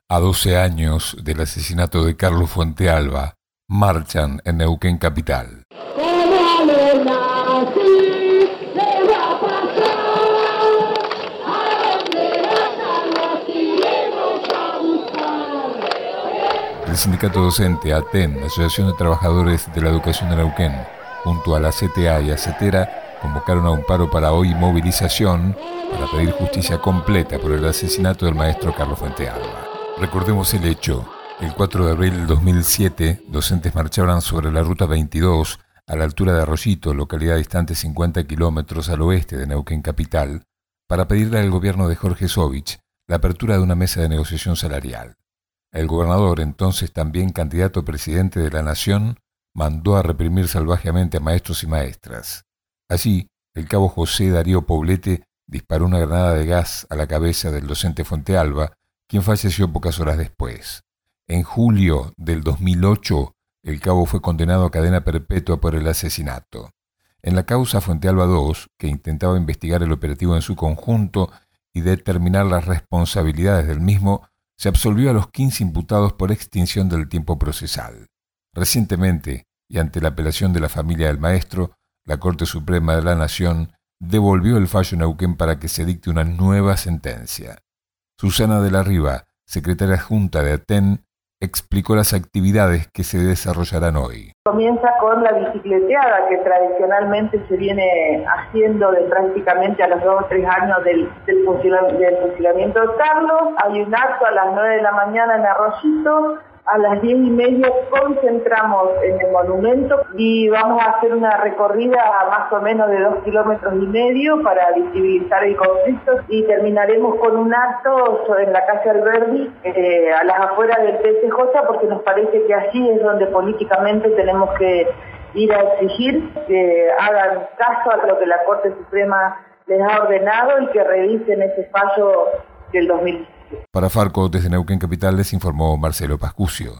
A 12 años del asesinato de Carlos Fuentealba, marchan en Neuquén capital. El sindicato docente ATEN, Asociación de Trabajadores de la Educación de Neuquén, junto a la CTA y ACETERA, convocaron a un paro para hoy movilización para pedir justicia completa por el asesinato del maestro Carlos Fuentealba. Recordemos el hecho. El 4 de abril del 2007, docentes marchaban sobre la ruta 22 a la altura de Arroyito, localidad distante 50 kilómetros al oeste de Neuquén capital, para pedirle al gobierno de Jorge Sovich la apertura de una mesa de negociación salarial. El gobernador, entonces también candidato a presidente de la nación, mandó a reprimir salvajemente a maestros y maestras. Allí, el cabo José Darío Poblete disparó una granada de gas a la cabeza del docente Fuentealba, quien falleció pocas horas después. En julio del 2008, el cabo fue condenado a cadena perpetua por el asesinato. En la causa Fuentealba II, que intentaba investigar el operativo en su conjunto y determinar las responsabilidades del mismo, se absolvió a los 15 imputados por extinción del tiempo procesal. Recientemente, y ante la apelación de la familia del maestro, la Corte Suprema de la Nación devolvió el fallo en Neuquén para que se dicte una nueva sentencia. Susana de la Riva, secretaria adjunta de ATEN, explicó las actividades que se desarrollarán hoy. Comienza con la bicicleteada que tradicionalmente se viene haciendo de prácticamente a los 2 o 3 años del fusilamiento de Carlos. Hay un acto a las 9 de la mañana en Arroyito. A las 10:30 concentramos en el monumento y vamos a hacer una recorrida a más o menos de 2,5 kilómetros para visibilizar el conflicto y terminaremos con un acto en la calle Alberdi, a las afueras del PSJ, porque nos parece que allí es donde políticamente tenemos que ir a exigir que hagan caso a lo que la Corte Suprema les ha ordenado y que revisen ese fallo del 2017. Para Farco, desde Neuquén Capital, les informó Marcelo Pascucio.